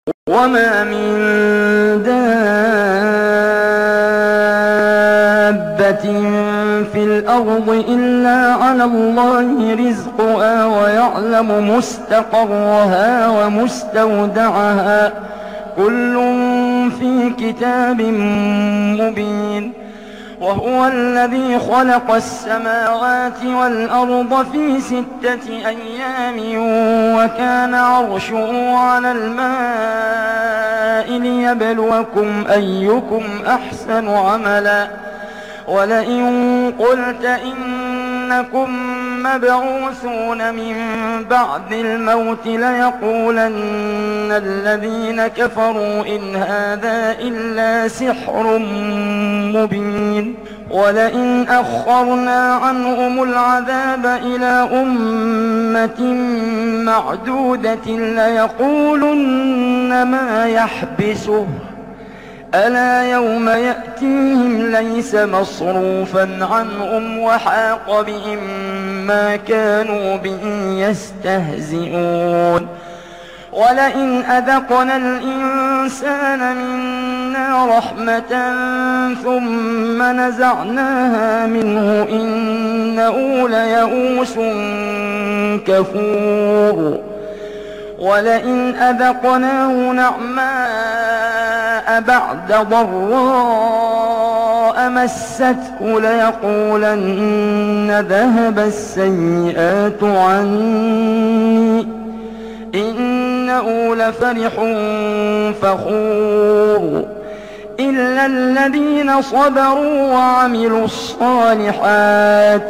وما من دابة في الأرض إلا على الله رزقها ويعلم مستقرها ومستودعها كل في كتاب مبين. وهو الذي خلق السماوات والأرض في 6 أيام وكان عرشه على الماء ليبلوكم أيكم أحسن عملا. ولئن قلت إنكم مبعوثون من بعد الموت ليقولن الذين كفروا إن هذا إلا سحر مبين. ولئن أخرنا عنهم العذاب إلى أمة معدودة ليقولن ما يحبسه ألا يوم يأتيهم ليس مصروفا عنهم وحاق بهم ما كانوا به يستهزئون. ولئن أذقنا الإنسان منا رحمة ثم نزعناها منه إنه ليئوس كفور. ولئن أذقناه نعماء بعد ضراء مسته ليقولن ذهب السيئات عني إنه لفرح فخور. إلا الذين صبروا وعملوا الصالحات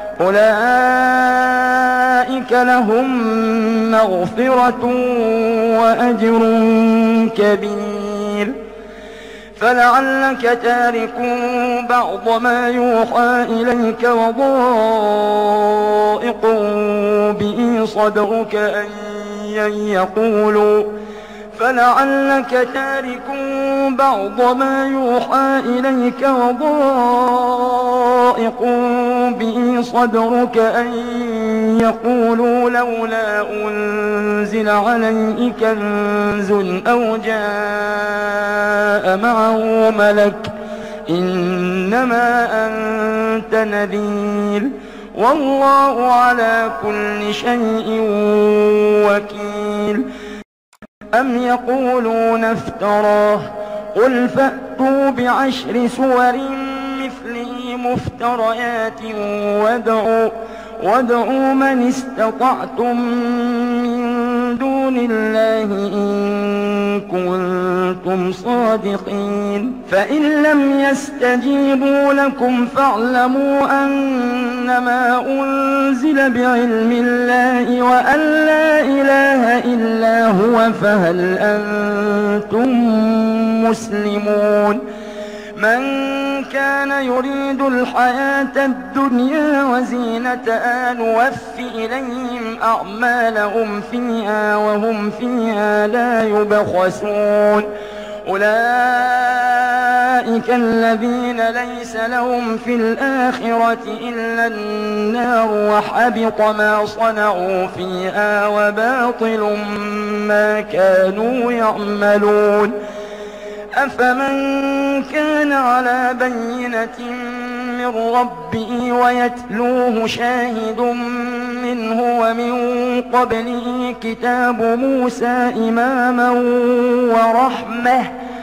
أولئك لهم مغفرة وأجر كبير. فلعلك تارك بعض ما يوحى إليك وضائق به صدرك أن يقولوا فلعلك تارك بعض ما يوحى إليك وضائق به صدرك أن يقولوا لولا أنزل عليه كنز أو جاء معه ملك إنما أنت نذير والله على كل شيء وكيل. أم يقولون افتراه قل فأتوا ب10 سور مثله مفتريات وادعوا من استطعتم من دون الله إن كنتم صادقين. فإن لم يستجيبوا لكم فاعلموا أنما أنزل بعلم الله وأن لا إله إلا هو فهل أنتم مسلمون. من كان يريد الحياة الدنيا وزينتها نوفي إليهم أعمالهم فيها وهم فيها لا يبخسون. أولئك الذين ليس لهم في الآخرة إلا النار وحبط ما صنعوا فيها وباطل ما كانوا يعملون. أفمن كان على بينة من ربه ويتلوه شاهد منه ومن قبله كتاب موسى إماما ورحمة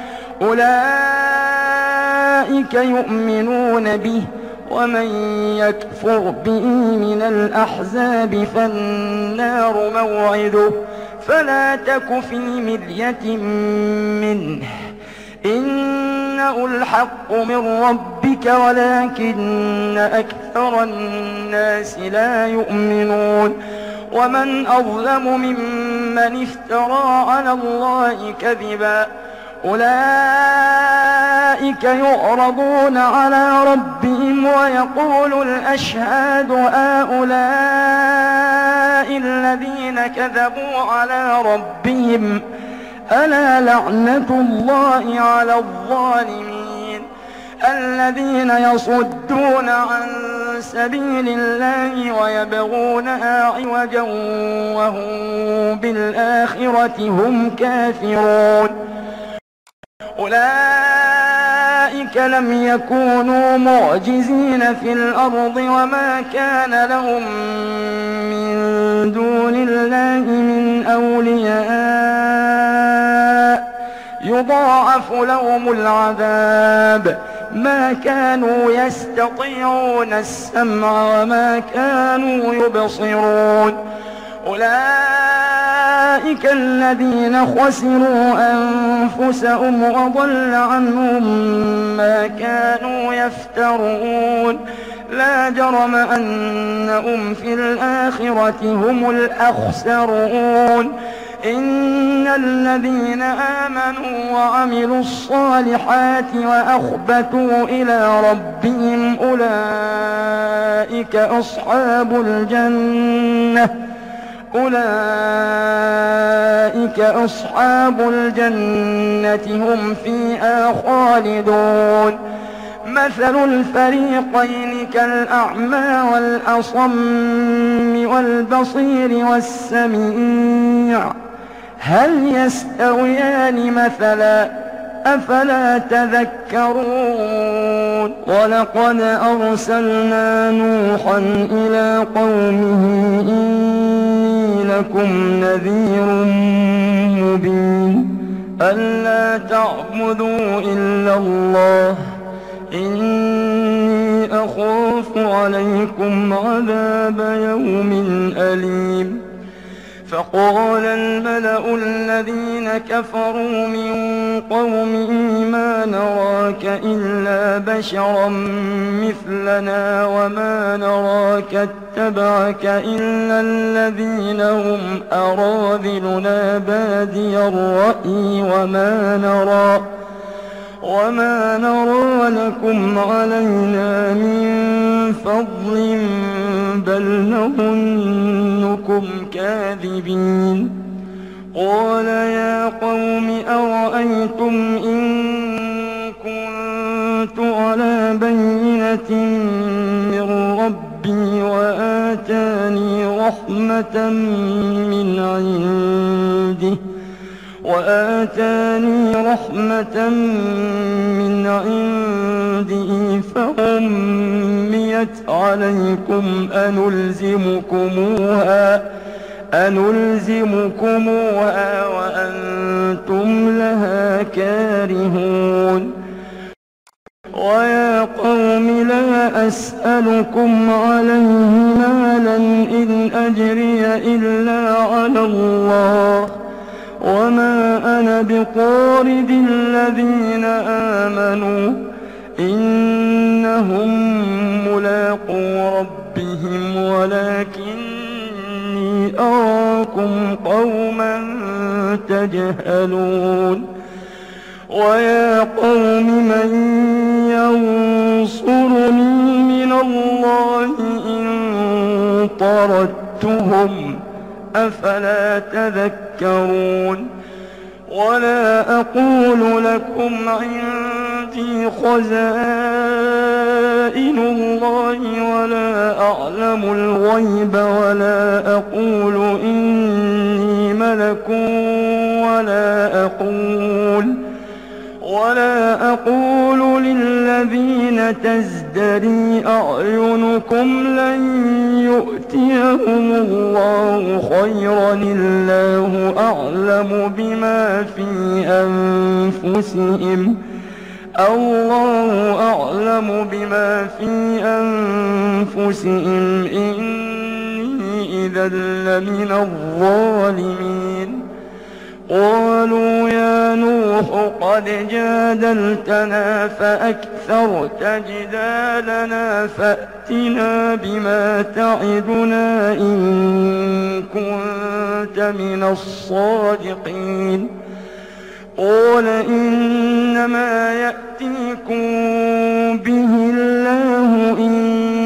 أولئك يؤمنون به ومن يكفر به من الأحزاب فالنار موعده فلا تك في مرية منه إنه الحق من ربك ولكن أكثر الناس لا يؤمنون. ومن أظلم ممن افترى على الله كذبا أولئك يعرضون على ربهم ويقول الأشهاد هؤلاء الذين كذبوا على ربهم ألا لعنة الله على الظالمين. الذين يصدون عن سبيل الله ويبغونها عوجا وهم بالآخرة هم كافرون أولئك لم يكونوا معجزين في الأرض وما كان لهم من دون الله من أولياء يضاعف لهم العذاب ما كانوا يستطيعون السمع وما كانوا يبصرون أولئك الذين خسروا أنفسهم وضل عنهم ما كانوا يفترون لا جرم أنهم في الآخرة هم الأخسرون إن الذين آمنوا وعملوا الصالحات وأخبتوا إلى ربهم أولئك أصحاب الجنة هم فيها خالدون مثل الفريقين كالأعمى والأصم والبصير والسميع هل يستويان مثلا أفلا تذكرون ولقد أرسلنا نوحا إلى قومه إني لكم نذير مبين ألا تعبدوا إلا الله إني أخاف عليكم عذاب يوم أليم فقال الملأ الذين كفروا من قومه ما نراك إلا بشرا مثلنا وما نراك اتبعك إلا الذين هم أراذلنا بادي الرأي وما نرى لكم علينا من فضل بل نظنكم كاذبين قال يا قوم أرأيتم إن كنت على بينة من ربي وآتاني رحمة من عنده فعميت عليكم أنلزمكموها وأنتم لها كارهون ويا قوم لا أسألكم عليه مالا إن أجري إلا على الله وما أنا بطارد الذين آمنوا إنهم ملاقو ربهم ولكني أراكم قوما تجهلون ويا قوم من ينصرني من الله إن طردتهم أفلا تذكرون ولا أقول لكم عندي خزائن الله ولا أعلم الغيب ولا أقول إني ملك ولا أقول للذين تزدري أعينكم لن يؤتيهم الله خيرا الله أعلم بما في أنفسهم إني إذا لمن الظالمين قالوا يا نوح قد جادلتنا فأكثرت جدالنا فأتنا بما تعدنا إن كنت من الصادقين قال إنما يأتيكم به الله إن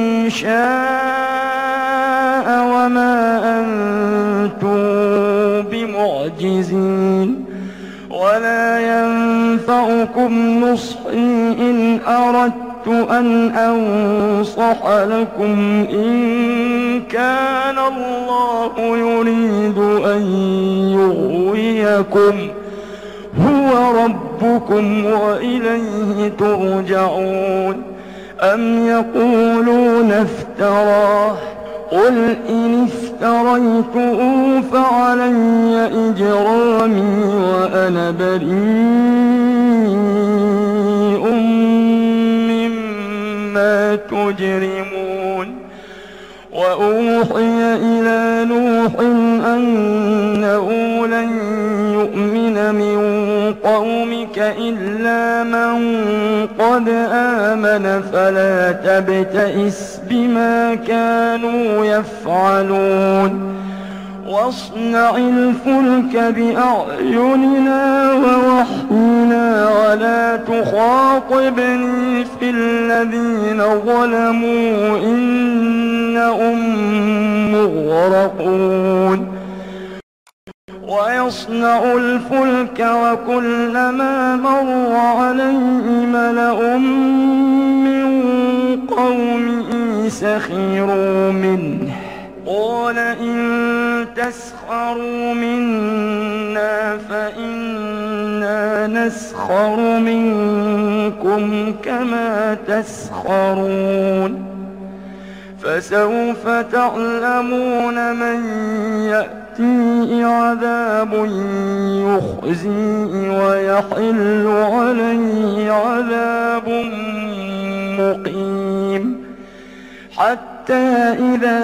شاء وما أنتم بمعجزين ولا ينفعكم نصحي إن أردت أن أنصح لكم إن كان الله يريد أن يغويكم هو ربكم وإليه ترجعون. أم يقولون افتراه قل إن افتريته فعلي إجرامي وأنا بريء مما تجرمون. وأوحي إلى نوح أنه لن يؤمن من قومك إلا من قد آمن فلا تبتئس بما كانوا يفعلون. واصنع الفلك بأعيننا ووحينا ولا تخاطبني في الذين ظلموا إنهم مغرقون. ويصنع الفلك وكلما مر عليه ملأ من قومه سخروا منه قال إن تسخروا منا فإنا نسخر منكم كما تسخرون. فسوف تعلمون من يأتيه عذاب يخزيه ويحل عليه عذاب مقيم. حتى إذا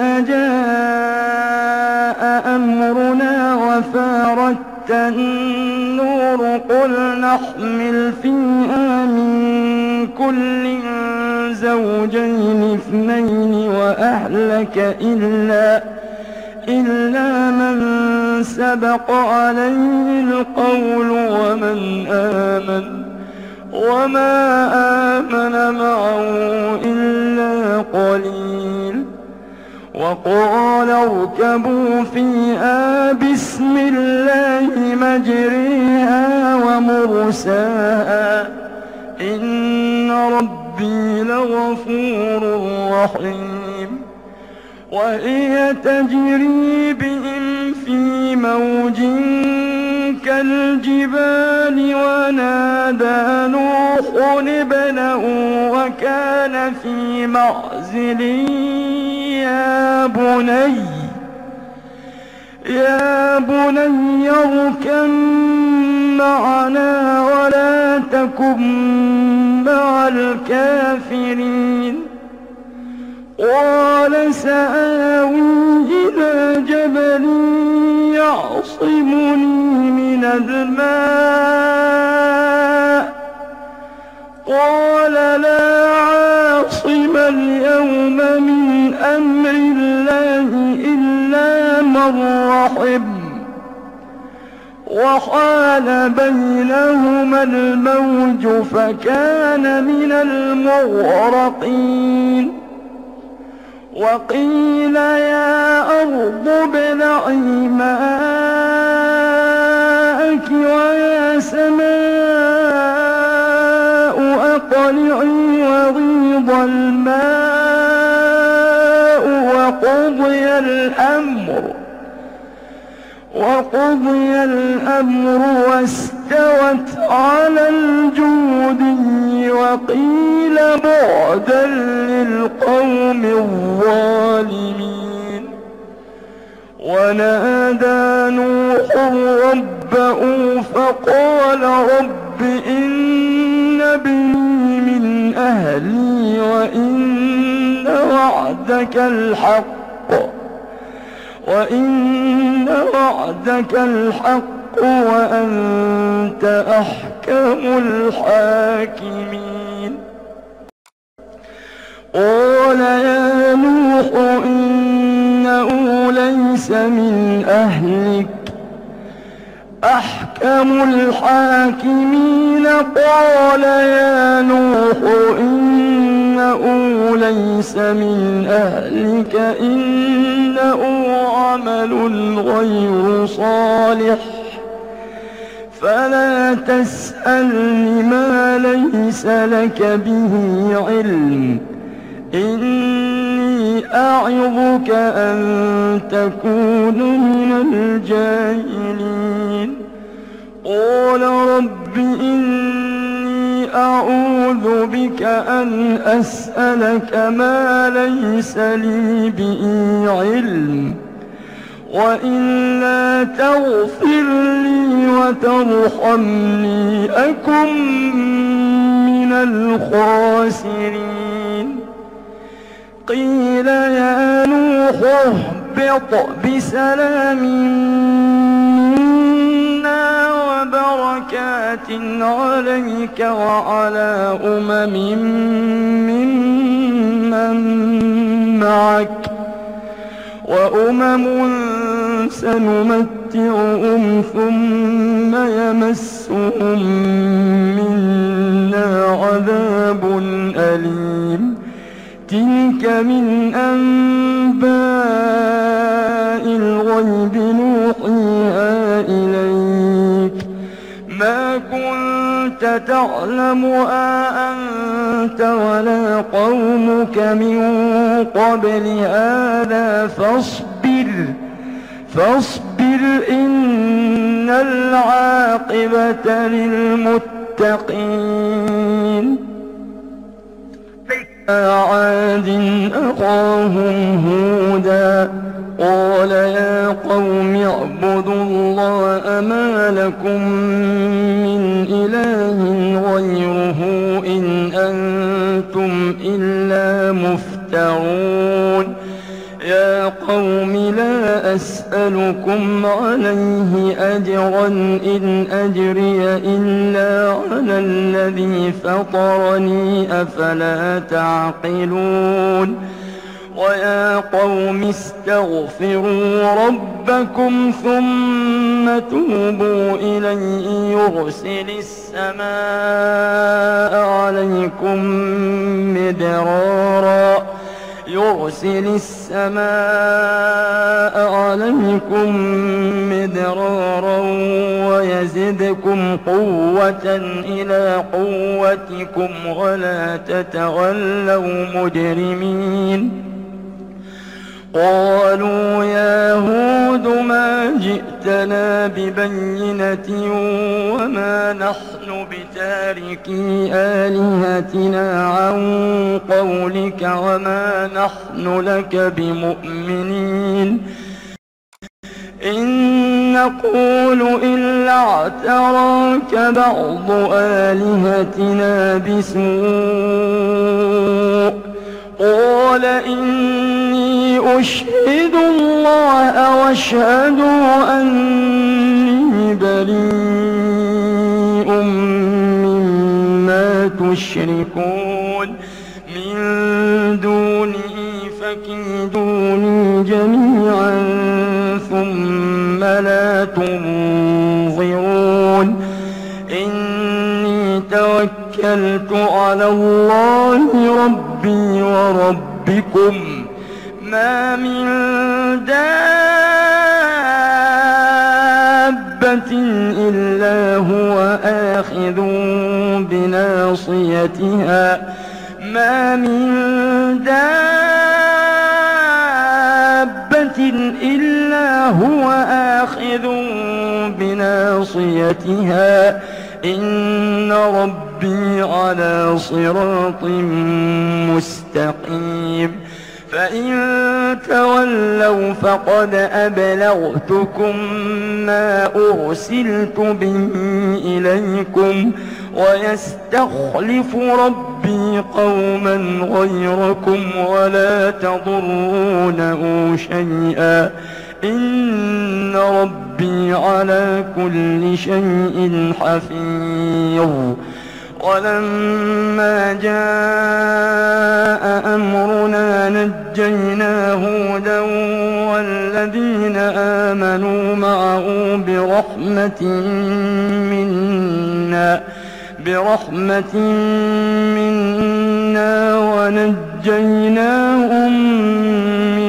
جاء أمرنا وفارت النور قل نحمل فيها من كل زوجين اثنين وأهلك إلا من سبق عليه القول ومن آمن وما آمن معه إلا قليل. وقال اركبوا فيها بسم الله مجريها ومرساها إن ربي لغفور رحيم. وهي تجري بهم في موج كالجبال ونادى نوح ابنه وكان في معزل يا بني اركب معنا ولا تكن مع الكافرين. قال سآوي إلى جبل يعصمني من الماء قال لا عاصم اليوم من أمر الله إلا من رحم وحال بينهما الموج فكان من المغرقين. وقيل يا أرض ابلعي ماءك ويا سماء أقلعي وغيض الماء وقضي الأمر واستوت على الجودي وقيل بعدا للقوم الظالمين. ونادى نوح ربه فقال رب إن ابني من أهلي وإن وعدك الحق وأنت أحكم الحاكمين. قال يا نوح إنه ليس من أهلك أحكم الحاكمين. قال يا نوح إنه ليس من أهلك إنه عمل غير صالح فلا تسألني ما ليس لك به علم، إني أعظك أن تكون من الجاهلين. قال رب إني أعوذ بك أن أسألك ما ليس لي به علم، وإلا تغفر لي وترحمني أكن من الخاسرين. قيل يا نوح اهبط بسلام منا وبركات عليك وعلى ممن معك، وأمم سنمتعهم ثم يمسهم منا عذاب أليم. تلك من أنباء الغيب نوحيها إليك، ما كنت تعلمها أنت ولا قومك من قبل هذا فاصبر إن العاقبة للمتقين. عاد أخاهم هودا قال يا قوم اعبدوا الله ما لكم من إله غيره إن أنتم إلا مفترون. يا قوم لا أسألكم عليه أجرا إن أجري إلا على الذي فطرني أفلا تعقلون. ويا قوم استغفروا ربكم ثم توبوا إليه يرسل السماء عليكم مدرارا ويزدكم قوة إلى قوتكم ولا تتولوا مجرمين. قالوا يا هود ما جئتنا ببينة وما نحن بتاركي آلهتنا عن قولك وما نحن لك بمؤمنين، إن نقول إلا اعتراك بعض آلهتنا بسوء. قال إني أشهد الله واشهدوا أني بريء مما تشركون من دونه فكيدوني جميعا ثم لا تنظرون. إني توكلت على الله ربي وربكم ما من دابة إلا هو آخذ بناصيتها إن ربي على صراط مستقيم. فإن تولوا فقد أبلغتكم ما أرسلت به إليكم ويستخلف ربي قوما غيركم ولا تضرونه شيئا إن ربي على كل شيء حفيظ. ولما جاء أمرنا نجينا هودا والذين آمنوا معه برحمة منا ونجيناهم من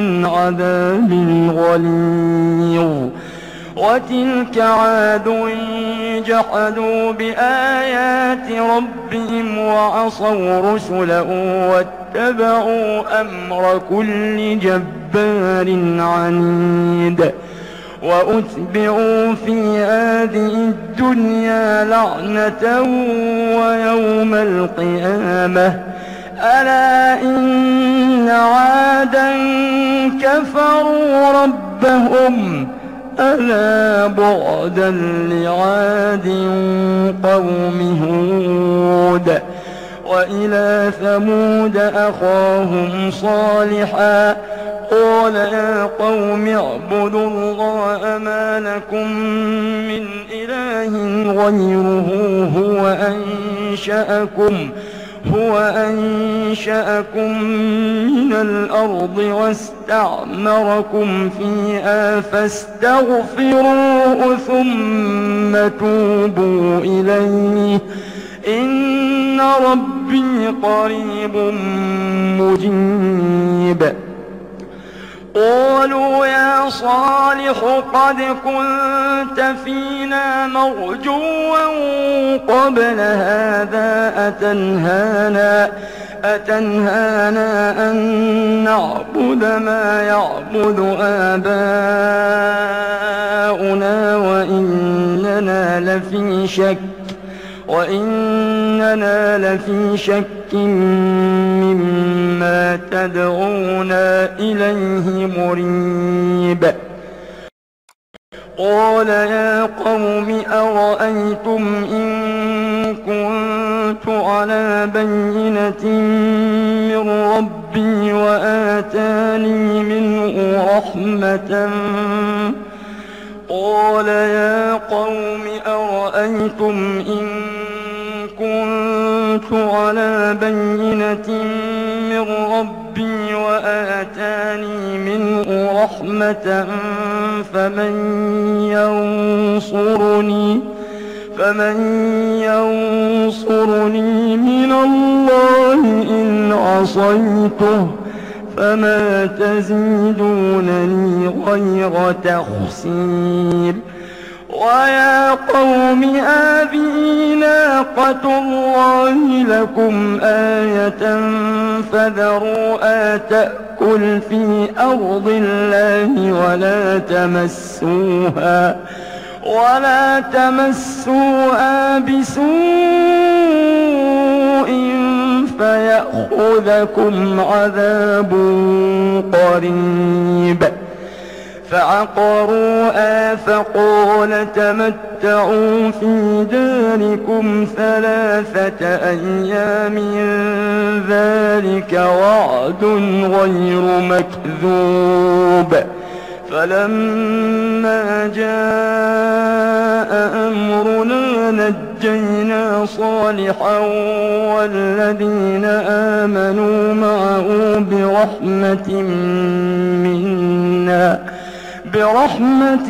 عذاب غليظ. وتلك عاد جحدوا بآيات ربهم وعصوا رسله واتبعوا أمر كل جبار عنيد وأتبعوا في هذه الدنيا لعنة ويوم القيامة ألا إن عادا كفروا ربهم ألا بعدا لعاد قوم هود وإلى ثمود أخاهم صالحا قال يا قوم اعبدوا الله ما لكم من إله غيره هو أنشأكم من الأرض واستعمركم فيها فاستغفروه ثم توبوا إليه إن ربي قريب مجيب قالوا يا صالح قد كنت فينا مرجوا قبل هذا أتنهانا أن نعبد ما يعبد آباؤنا وإننا لفي شك مما تدعونا إليه مريب قال يا قوم أرأيتم إن كنت على بينة من ربي وآتاني منه رحمة قال يا قوم أرأيتم إن كنت على بينة من ربي وآتاني منه رحمة فمن ينصرني من الله إن عصيته فما تزيدونني غير تخسير ويا قوم هذه ناقة الله لكم آية فذروها تأكل في أرض الله ولا تمسوها بسوء فيأخذكم عذاب قريب فعقروها فقال تمتعوا في داركم 3 أيام ذلك وعد غير مكذوب فلما جاء أمرنا نجينا صالحا والذين آمنوا معه برحمة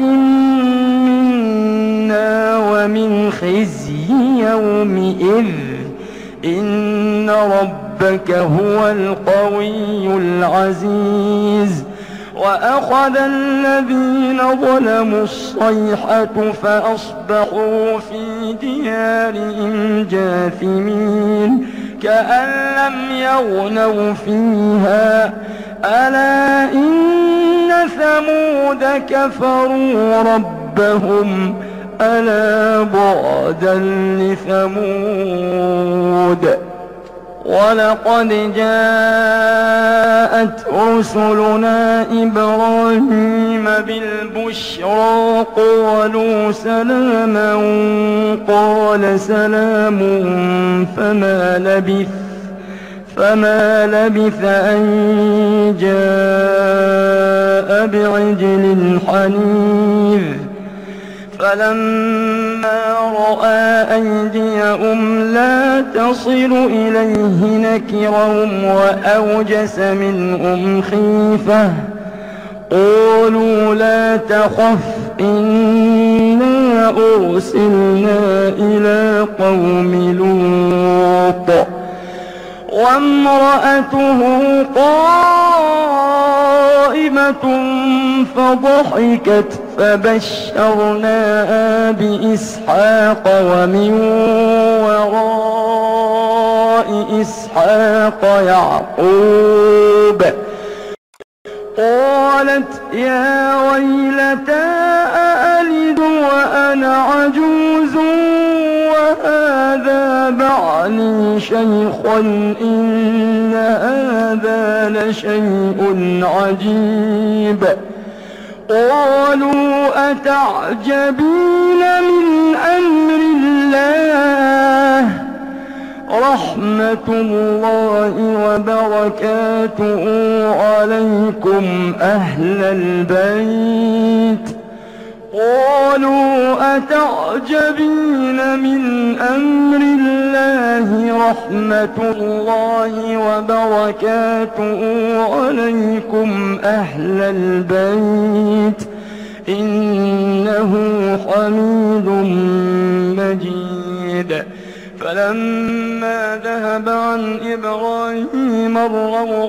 منا ومن خزي يومئذ إن ربك هو القوي العزيز وأخذ الذين ظلموا الصيحة فأصبحوا في ديارهم جاثمين كأن لم يغنوا فيها ألا إن ثمود كفروا ربهم ألا بعدا لثمود ولقد جاءت رسلنا إبراهيم بالبشرى قالوا سلاما قال سلام فما لبث أن جاء بعجل حنيذ فلما رأى أيديهم لا تصل إليه نكرهم وأوجس منهم خيفة قالوا لا تخف إنا أرسلنا إلى قوم لوط وامرأته قائمة قائمة فضحكت فبشرناها بإسحاق ومن وراء إسحاق يعقوب. قالت يا ويلتى أألد وأنا عجوز وهذا بعلي شيخا إن هذا لشيء عجيب. قالوا أتعجبين من أمر الله رحمة الله وبركاته عليكم أهل البيت. قالوا أتعجبين من أمر الله رحمة الله وبركاته عليكم أهل البيت إنه حميد مجيد. فلما ذهب عن إبراهيم الروع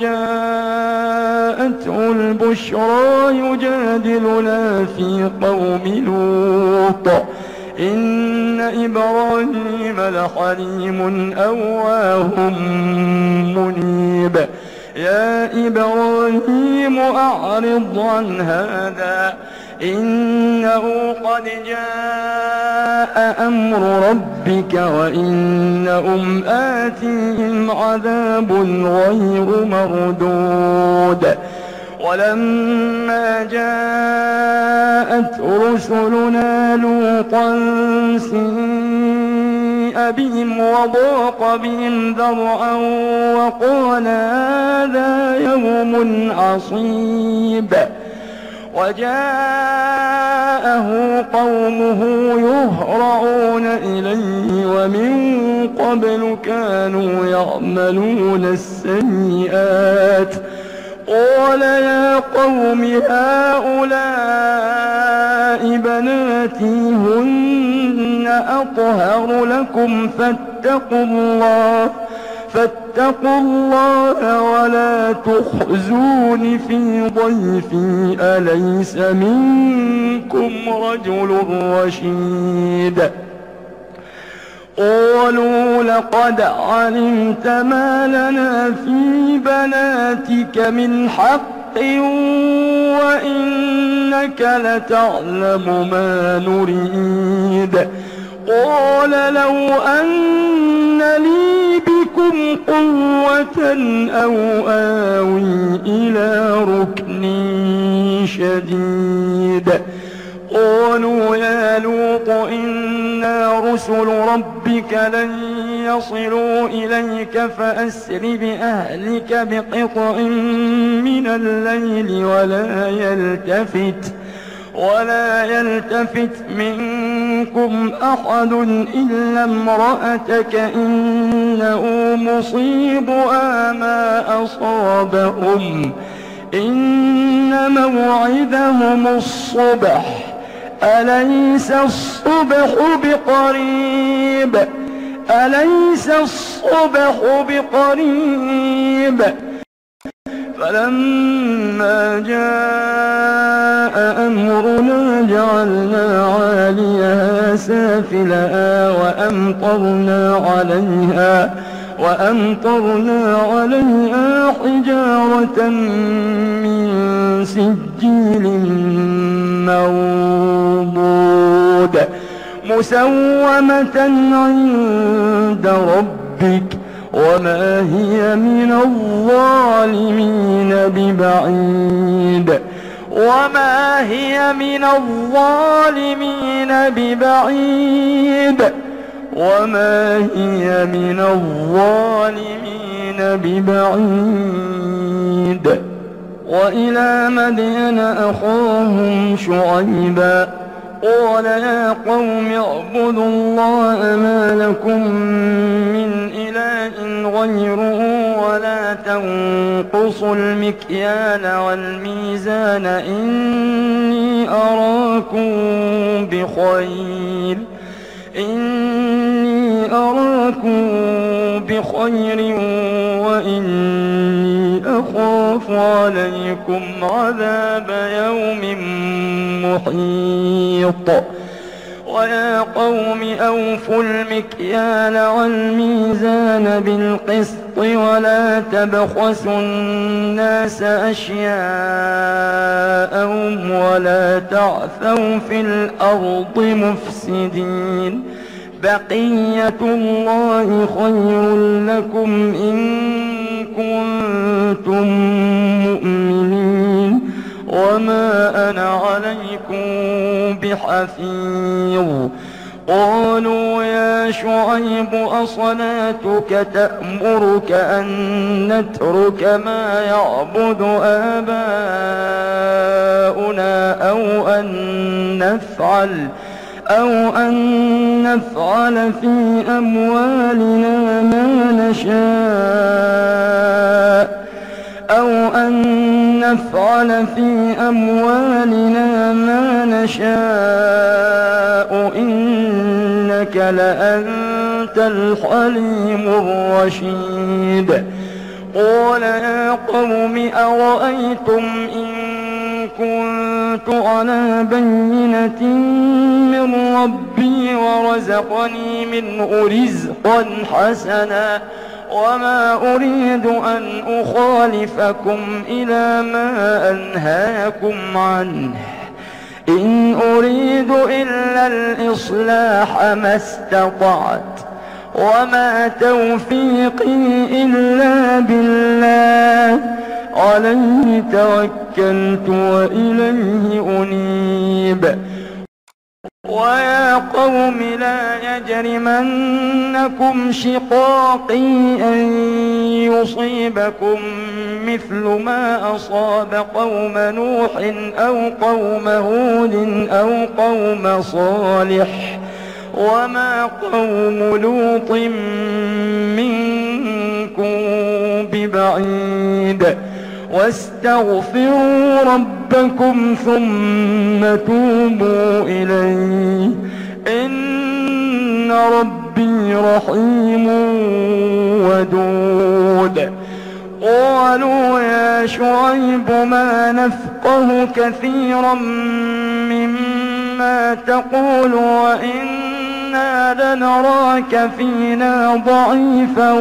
وجاءته البشرى يجادلنا في قوم لوط إن إبراهيم لحليم أواه منيب. يا إبراهيم أعرض عن هذا إنه قد جاء أمر ربك وإنهم آتيهم عذاب غير مردود. ولما جاءت رسلنا لوطا سيء بهم وضاق بهم ذرعا وقال هذا يوم عصيب. وجاءه قومه يهرعون إليه ومن قبل كانوا يعملون السيئات. قال يا قوم هؤلاء بناتي هن أطهر لكم فاتقوا الله ولا تخزون في ضيفي أليس منكم رجل رشيد. قالوا لقد علمت ما لنا في بناتك من حق وإنك لتعلم ما نريد. قال لو أن لي بكم قوة أو آوي إلى ركن شديد. قالوا يا لوط إنا رسل ربك لن يصلوا إليك فأسر بأهلك بقطع من الليل ولا يلتفت منكم أحد إلا امرأتك إنه مصيبها ما أصابهم إن موعدهم الصبح أليس الصبح بقريب. فلما جاء أمرنا جعلنا عاليها سافلها وأمطرنا عليها حجارة من سجيل منضود مسومة عند ربك وما هي من الظالمين ببعيد. وإلى مدين أخاهم شعيبا قال يا قوم اعبدوا الله ما لكم من إله غيره ولا تنقصوا المكيال والميزان إني أراكم بخير وإني يخاف عليكم عذاب يوم محيط. ويا قوم أوفوا المكيال والميزان بالقسط ولا تبخسوا الناس أشياءهم ولا تعثوا في الأرض مفسدين. بقية الله خير لكم إن كنتم مؤمنين وما أنا عليكم بحفيظ. قالوا يا شعيب أصلاتك تأمرك أن نترك ما يعبد آباؤنا أو أن نفعل في أموالنا ما نشاء إنك لأنت الحليم الرشيد. قال يا قوم أرأيتم إن كنت على بينة من ربي ورزقني منه رزقا حسنا وما أريد أن أخالفكم إلى ما أنهاكم عنه إن أريد إلا الإصلاح ما استطعت وما توفيقي إلا بالله عليه توكلت وإليه أنيب. ويا قوم لا يجرمنكم شقاقي أن يصيبكم مثل ما أصاب قوم نوح أو قوم هود أو قوم صالح وما قوم لوط منكم ببعيد. واستغفروا ربكم ثم توبوا إليه إن ربي رحيم ودود. قالوا يا شعيب ما نفقه كثيرا مما تقول وإنا لنراك فينا ضعيفا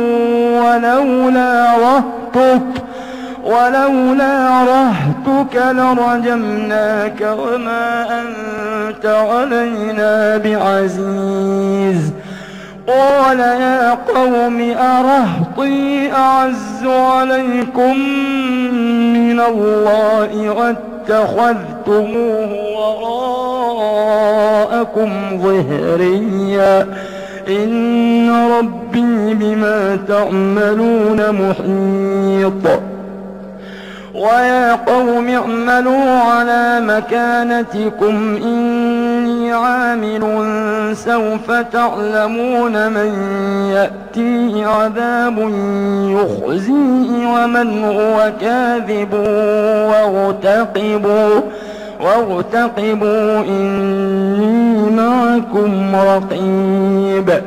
ولولا رهتك لرجمناك وما أنت علينا بعزيز. قال يا قوم أرهطي أعز عليكم من الله واتخذتموه وراءكم ظهريا إن ربي بما تعملون محيط. ويا قوم اعملوا على مكانتكم إني عامل سوف تعلمون من يأتيه عذاب يخزيه ومن هو كاذب وارتقبوا إني معكم رقيب.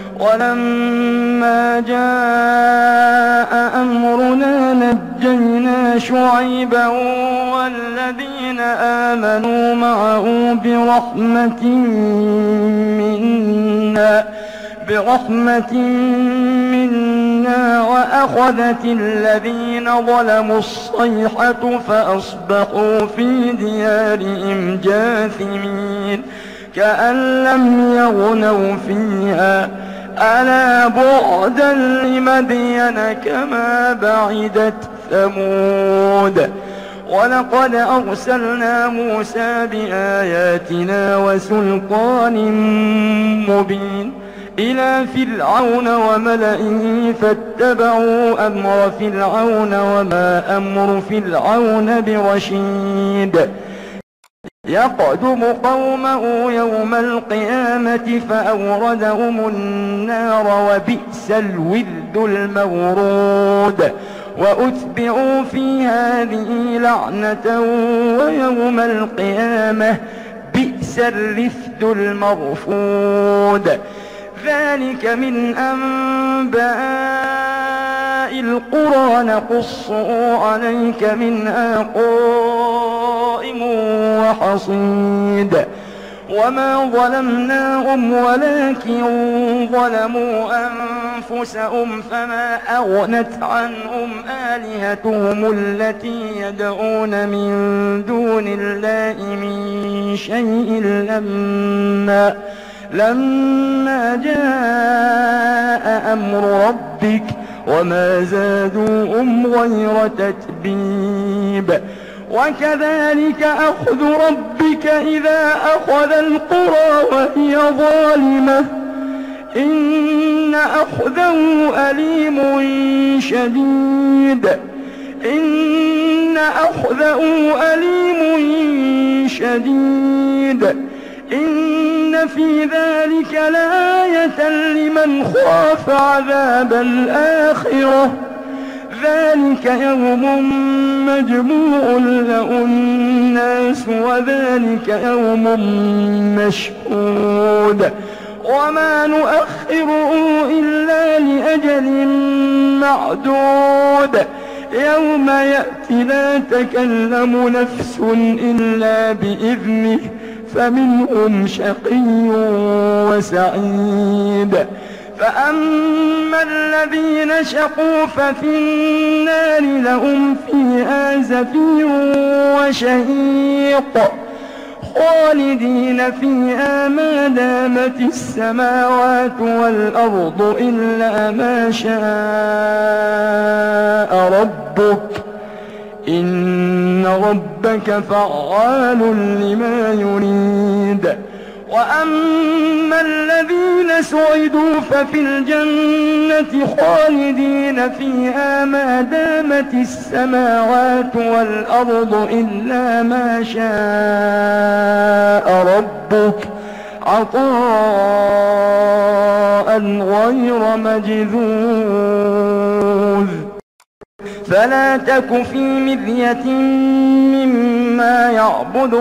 ولما جاء أمرنا نجينا شعيبا والذين آمنوا معه برحمة منا وأخذت الذين ظلموا الصيحة فأصبحوا في ديارهم جاثمين كأن لم يغنوا فيها ألا بعدا لمدين كما بعدت ثمود. ولقد أرسلنا موسى بآياتنا وسلطان مبين إلى فرعون وملئه فاتبعوا أمر فرعون وما أمر فرعون برشيد. يقدم قومه يوم القيامة فأوردهم النار وبئس الورد المورود. وأتبعوا في هذه لعنة ويوم القيامة بئس الرفد المرفود. ذلك من أنباء القرى نقصه عليك منها قائم وحصيد وما ظلمناهم ولكن ظلموا أنفسهم فما أغنت عنهم آلهتهم التي يدعون من دون الله من شيء لما جاء أمر ربك وما زادوهم غير تتبيب وكذلك أخذ ربك إذا أخذ القرى وهي ظالمة إن أخذه أليم شديد إن في ذلك لآية لمن خاف عذاب الآخرة ذلك يوم مجموع له الناس وذلك يوم مشهود وما نؤخره إلا لأجل معدود يوم يأتي لا تكلم نفس إلا بإذنه فمنهم شقي وسعيد فأما الذين شقوا ففي النار لهم فيها زفير وشهيق خالدين فيها ما دامت السماوات والأرض إلا ما شاء ربك إن ربك فعال لما يريد وأما الذين سعدوا ففي الجنة خالدين فيها ما دامت السماوات والأرض إلا ما شاء ربك عطاء غير مجذوذ فلا تك في مرية مما يعبد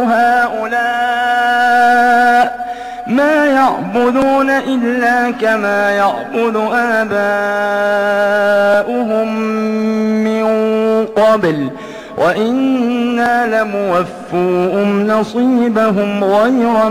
هؤلاء ما يعبدون إلا كما يعبد آباؤهم من قبل وإنا لموفوهم نصيبهم غير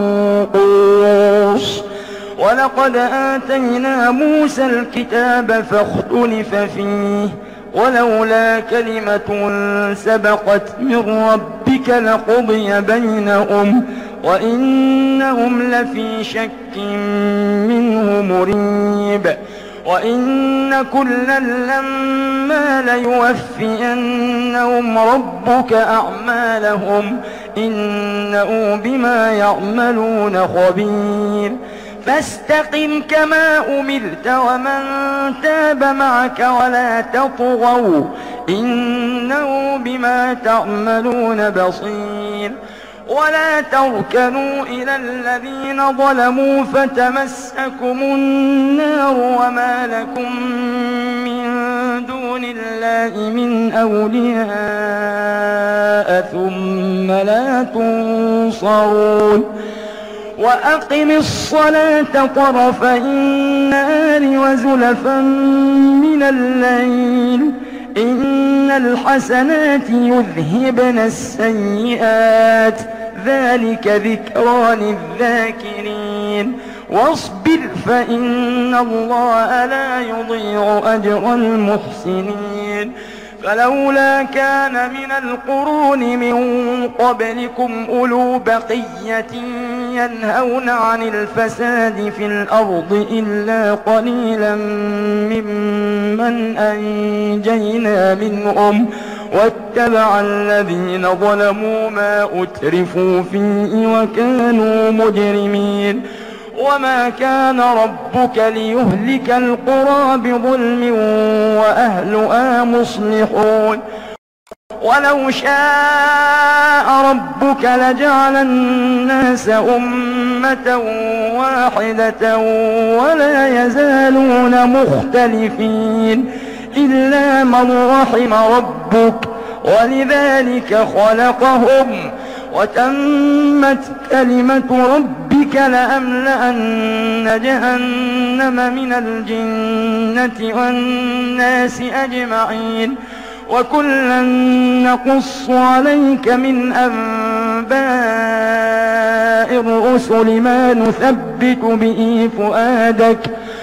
منقوص ولقد آتينا موسى الكتاب فاختلف فيه ولولا كلمة سبقت من ربك لقضي بينهم وإنهم لفي شك منه مريب وإن كلا لما ليوفينهم ربك أعمالهم إنه بما يعملون خبير فاستقم كما أمرت ومن تاب معك ولا تطغوا إنه بما تعملون بصير ولا تركنوا إلى الذين ظلموا فتمسكم النار وما لكم من دون الله من أولياء ثم لا تنصرون وأقم الصلاة طرفي النهار وزلفا من الليل إن الحسنات يذهبن السيئات ذلك ذكرى للذاكرين واصبر فإن الله لا يضيع أجر المحسنين فلولا كان من القرون من قبلكم أولو بقية ينهون عن الفساد في الأرض إلا قليلا ممن أنجينا منهم واتبع الذين ظلموا ما أترفوا فيه وكانوا مجرمين وما كان ربك ليهلك القرى بظلم وأهلها مصلحون ولو شاء ربك لجعل الناس أمة واحدة ولا يزالون مختلفين إلا من رحم ربك ولذلك خلقهم وتمت كلمة ربك ربك لأملأن جهنم من الجنة والناس أجمعين وكلا نقص عليك من أنباء الرسل ما نثبت به فؤادك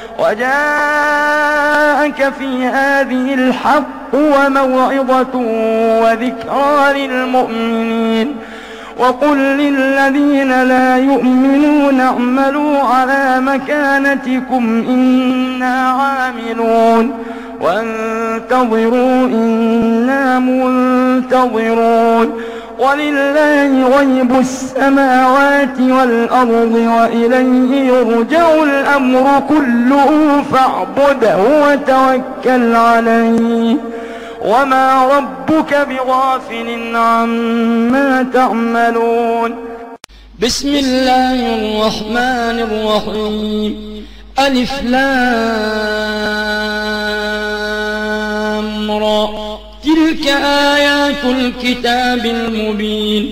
وجاءك في هذه الحق وموعظة وذكرى للمؤمنين وقل للذين لا يؤمنون اعملوا على مكانتكم إنا عاملون وانتظروا إنا منتظرون ولله غيب السماوات والأرض وإليه يرجع الأمر كله فاعبده وتوكل عليه وما ربك بغافل عما تعملون. بسم الله الرحمن الرحيم. ألف لام را تلك آيات الكتاب المبين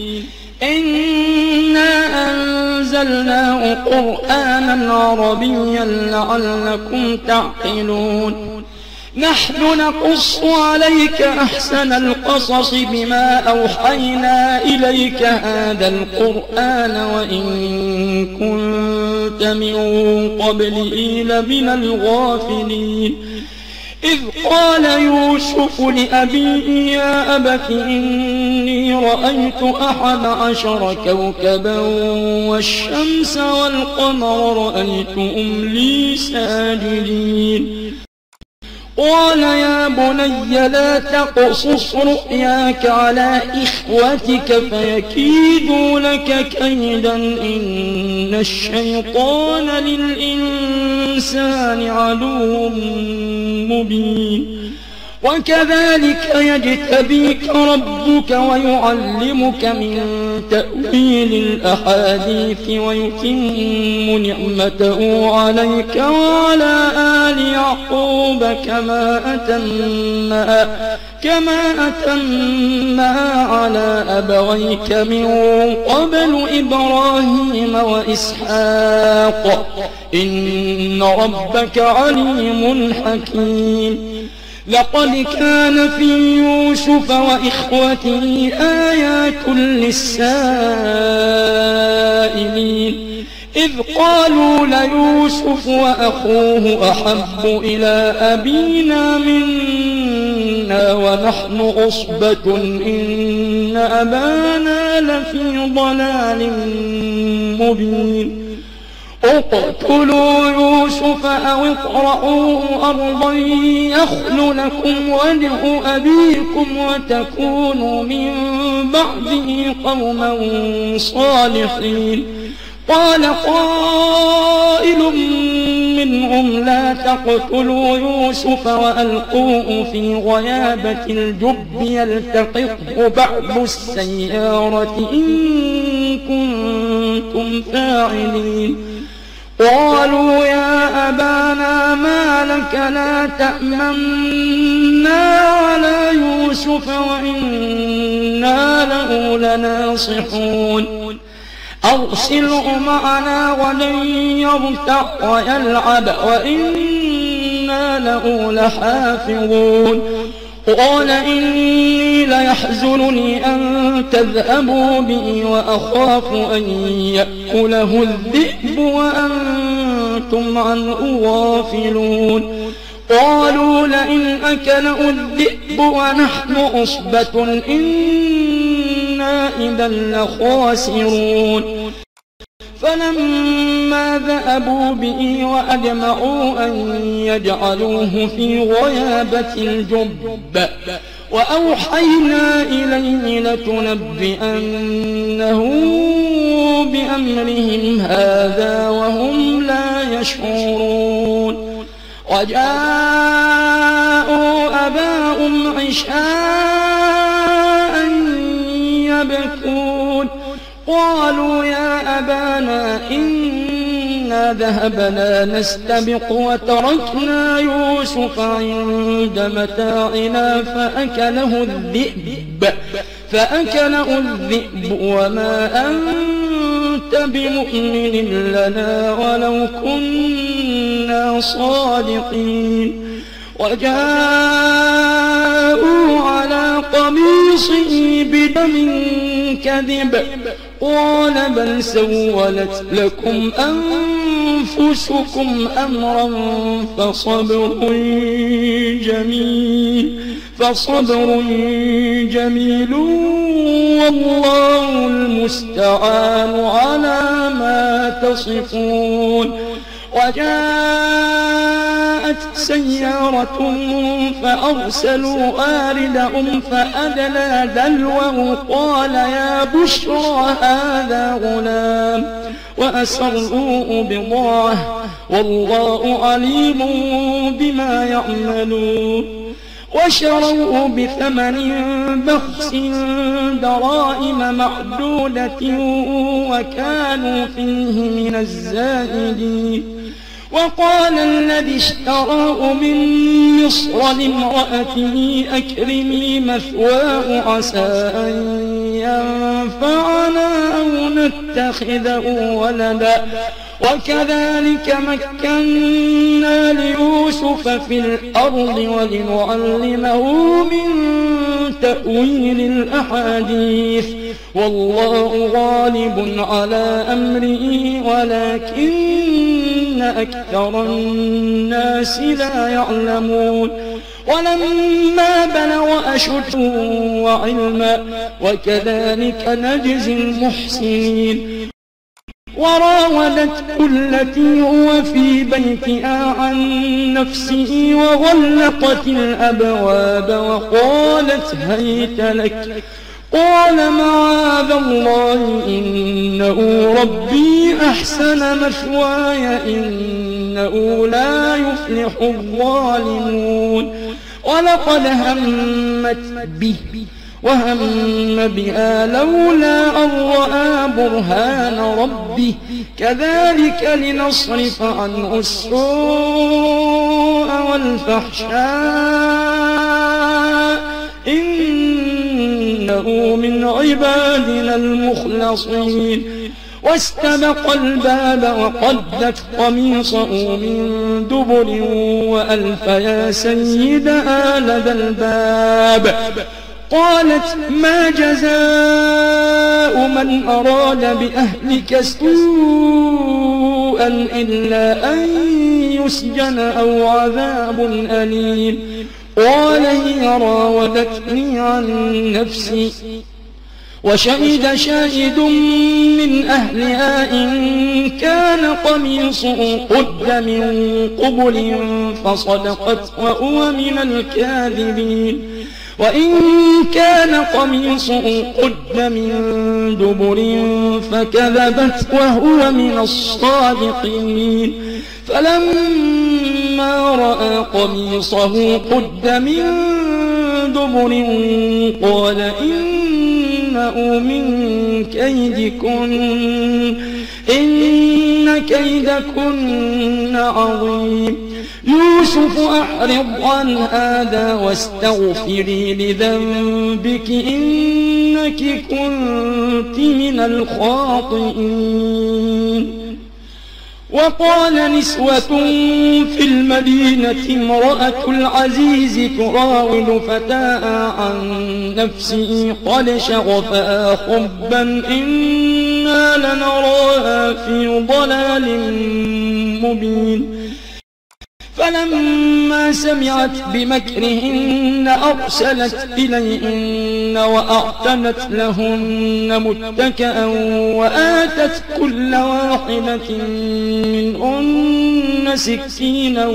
إنا أنزلناه قرآنا عربيا لعلكم تعقلون. نحن نقص عليك أحسن القصص بما أوحينا إليك هذا القرآن وإن كنت من قبله لمن الغافلين. إذ قال يوسف لأبيه يا أبت إني رأيت 11 كوكبا والشمس والقمر رأيتهم لي ساجدين. قال يا بني لا تقصص رؤياك على إخوتك فيكيدوا لك كيدا إن الشيطان للإنسان عدو مبين. وكذلك يجتبيك ربك ويعلمك من تأويل الأحاديث ويتم نعمته عليك وعلى آل يعقوب كما أتمها على أبويك من قبل إبراهيم وإسحاق إن ربك عليم حكيم. لقد كان في يوسف وإخوته آيات للسائلين إذ قالوا ليوسف وأخوه أحب إلى أبينا منا ونحن عصبة إن أبانا لفي ضلال مبين. اقتلوا يوسف أو اطرحوه أرضا يخل لكم وجه أبيكم وتكونوا من بعده قوما صالحين. قال قائل منهم لا تقتلوا يوسف وألقوه في غيابة الجب يلتقطه بعض السيارة إن كنتم فاعلين. قالوا يا أبانا ما لك لا تأمنا على يوسف وإنا له لناصحون. أرسله معنا ولن يرتع ويلعب وإنا له لحافظون. قال إني ليحزنني أن تذهبوا بي وأخاف أن يأكله الذئب وأنتم عنه غافلون. قالوا لئن أكله الذئب ونحن عصبة إنا إذا لخاسرون. فلما ذهبوا به وأجمعوا أن يجعلوه في غيابة الجب وأوحينا إليه لتنبئنه بأمرهم هذا وهم لا يشعرون. وجاءوا أباهم عشاء يبكون. قالوا يا أبانا إنا ذهبنا نستبق وتركنا يوسف عند متاعنا فأكله الذئب وما أنت كنت بمؤمن لنا ولو كنا صادقين. وجاءوا على قميصه بدم كذب قال بل سولت لكم أنفسكم أمرا فصبر جميل والله المستعان على ما تصفون. وجاءت سيارة فأرسلوا واردهم فأدلى دلوه قال يا بشرى هذا غلام وأسروه بضاعة والله عليم بما يعملون. وشروه بثمن بخس دراهم معدودة وكانوا فيه من الزاهدين. وقال الذي اشتراه من مصر لامرأته أكرمي مثواه عسى أن ينفعنا أو نتخذه ولدا وكذلك مكنا ليوسف في الأرض ولنعلمه من تأويل الأحاديث والله غالب على أمره ولكن أكثر الناس لا يعلمون. ولما بلغ أشده وعلما وكذلك نجزي المحسنين. وراودته التي هو في بيتها عن نفسه وغلقت الأبواب وقالت هيت لك قال معاذ الله إنه ربي أحسن مثواي إنه لا يفلح الظالمون. ولقد همت به وهم بها لولا أن رأى برهان ربه كذلك لنصرف عنه السوء والفحشاء إنه من عبادنا المخلصين. واستبق الباب وقدت قميصه من دبر وألف يا سيدها لدى الباب. قالت ما جزاء من أراد بأهلك سوءا إلا أن يسجن أو عذاب أليم. قال هي راودتني عن نفسي وشهد شاهد من أهلها إن كان قميصه قد من قبل فصدقت وهو من الكاذبين. وإن كان قميصه قد من دبر فكذبت وهو من الصادقين. فلما رأى قميصه قد من دبر قال إنه من كيدكن إن كيدكن عظيم. يوسف أعرض عن هذا واستغفري لذنبك إنك كنت من الخاطئين. وقال نسوة في المدينة امرأة العزيز تراود فتاها عن نفسه قد شغفها حبا إنا لنراها في ضلال مبين. فلما سمعت بمكرهن أرسلت إليهن وأعتنت لهن متكئا وآتت كل واحدة منهن سكينا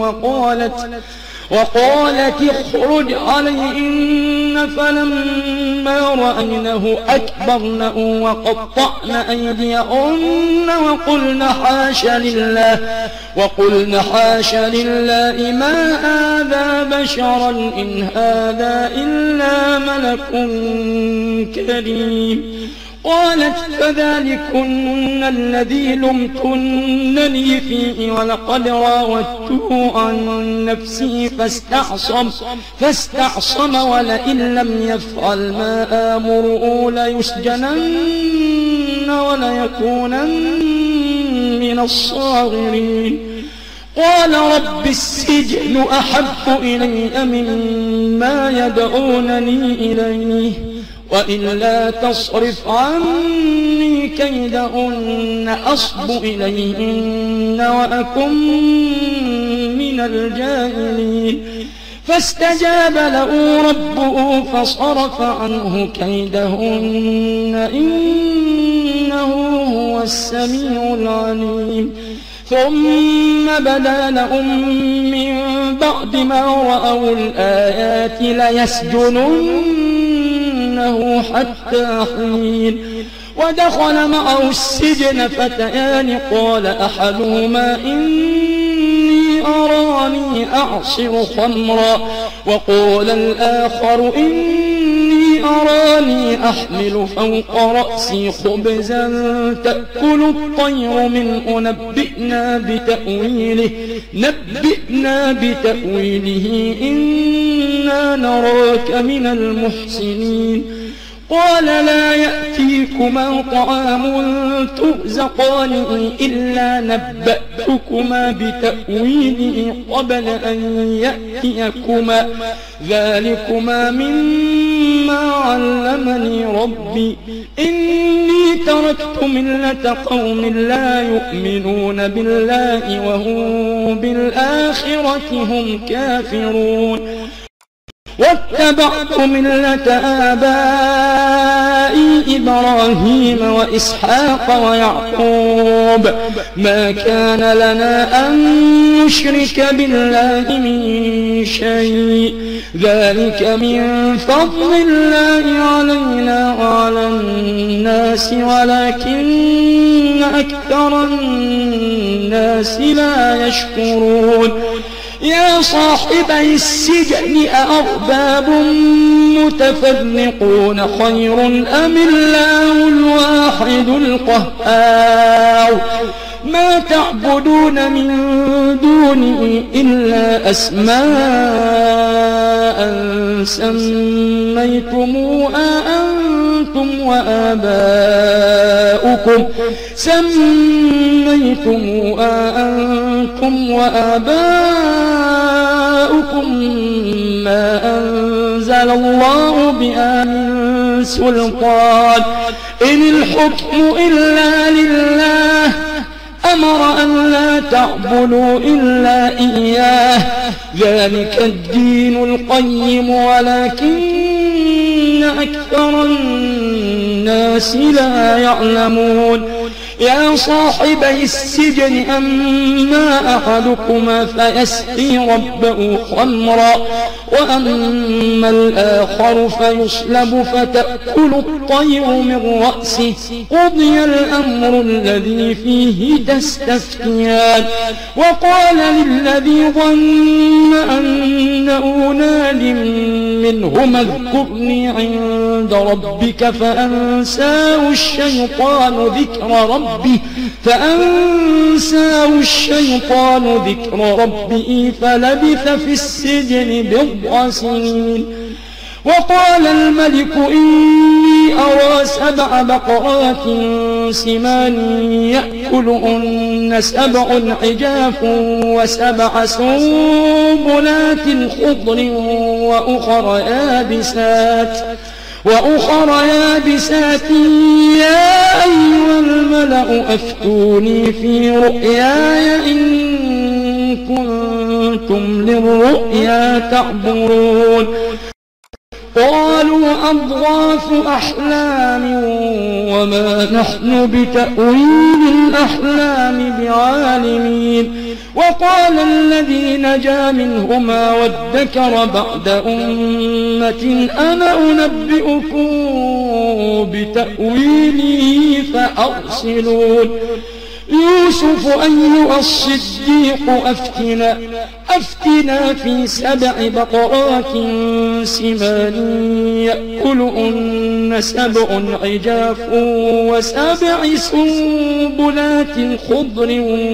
وقالت اخرج عليهن. فلما رأينه أكبرنه وقطعن أيديهن وقلن حاش لله ما هذا بشرا إن هذا إلا ملك كريم. قالت فذلكن الذي لمتنني فيه ولقد راودته عن نفسه فاستعصم ولئن لم يفعل ما آمره ليسجنن وليكونن من الصاغرين. قال رب السجن أحب إلي مما يدعونني إليه وإلا تصرف عني كيدهن أصب إليهن وأكن من الجاهلين. فاستجاب له ربه فصرف عنه كيدهن إنه هو السميع العليم. ثم بدا لهم من بعد ما رأوا الآيات ليسجننه حتى حين. ودخل معه السجن فتيان قال أحدهما إني أراني أعصر خمرا وقال الآخر إني أراني أحمل فوق رأسي خبزا تأكل الطير منه نبئنا بتأويله إنا نراك من المحسنين. قال لا يأتيكما طعام ترزقانه إلا نبأتكما بتأويله قبل أن يأتيكما ذلكما مما علمني ربي إني تركت ملة قوم لا يؤمنون بالله وهم بالآخرة هم كافرون. واتبعت ملة آبائي إبراهيم وإسحاق ويعقوب ما كان لنا أن نشرك بالله من شيء ذلك من فضل الله علينا وعلى الناس ولكن أكثر الناس لا يشكرون. يا صاحبي السجن أأرباب متفرقون خير أم الله الواحد القهار. ما تعبدون من دونه إلا أسماء سميتموها أنتم وآباؤكم ما أنزل الله بها من سلطان إن الحكم إلا لله أمر أن لا تعبدوا إلا إياه ذلك الدين القيم ولكن أكثر الناس لا يعلمون. يا صاحبي السجن أما أحدكما فيسقي ربه خمرا وأما الآخر فيصلب فتأكل الطير من رأسه قضي الأمر الذي فيه تستفتيان. وقال للذي ظن أنه ناج منهما اذكرني عند ربك فأنساه الشيطان ذكر ربه فلبث في السجن بضع سنين. وقال الملك إني أرى 7 بقرات سمان يأكلهن 7 عجاف و7 سنبلات خضر وأخر يابسات يا أيها الملأ أفتوني في رؤياي إن كنتم للرؤيا تعبرون. قالوا أضغاث أحلام وما نحن بتأويل الأحلام بعالمين. وقال الذي نجا منهما وادكر بعد أمة أنا أنبئكم بتأويله فأرسلون. يوسف أيها الصديق أفتنا في 7 بقرات سمان يأكلهن 7 عجاف و7 سنبلات خضر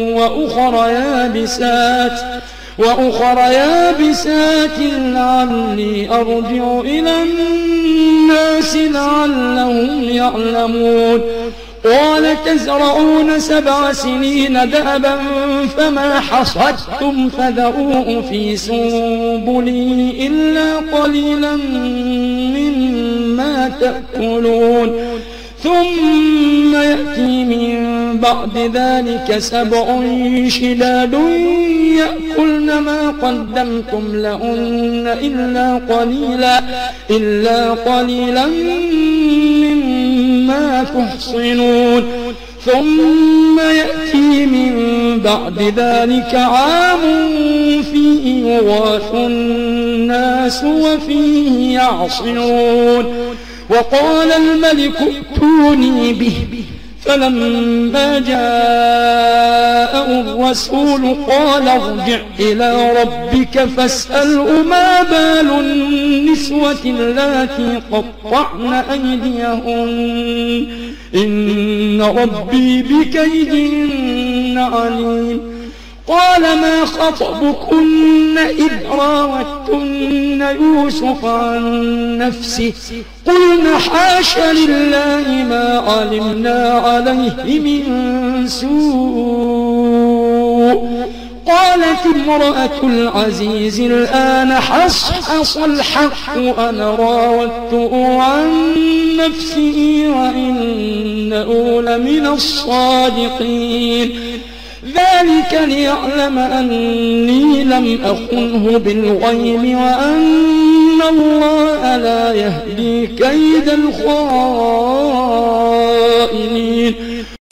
وأخر يابسات لعلي أرجع إلى الناس لعلهم يعلمون. قال تزرعون 7 سنين دأبا فما حصدتم فذروه في سنبله إلا قليلا مما تأكلون ثم يأتي من بعد ذلك 7 شداد يأكلن ما قدمتم لهن إلا قليلا مما تحصنون ثم يأتي من بعد ذلك عام فيه يغاث الناس وفيه يعصرون وقال الملك ائتوني به فلما جاءه الرسول قال ارجع إلى ربك فاسأله ما بال النسوة اللاتي قطعن أيديهن إن ربي بكيدهن عليم قال ما خطبكن إذ راوتن يوسف عن نفسه قلن حاش لله ما علمنا عليه من سوء قالت امرأة العزيز الآن حصحص الحق أنا راودته عن نفسه وإنه لمن الصادقين ذلك ليعلم أني لم أخنه بالغيب وأن الله لا يهدي كيد الخائنين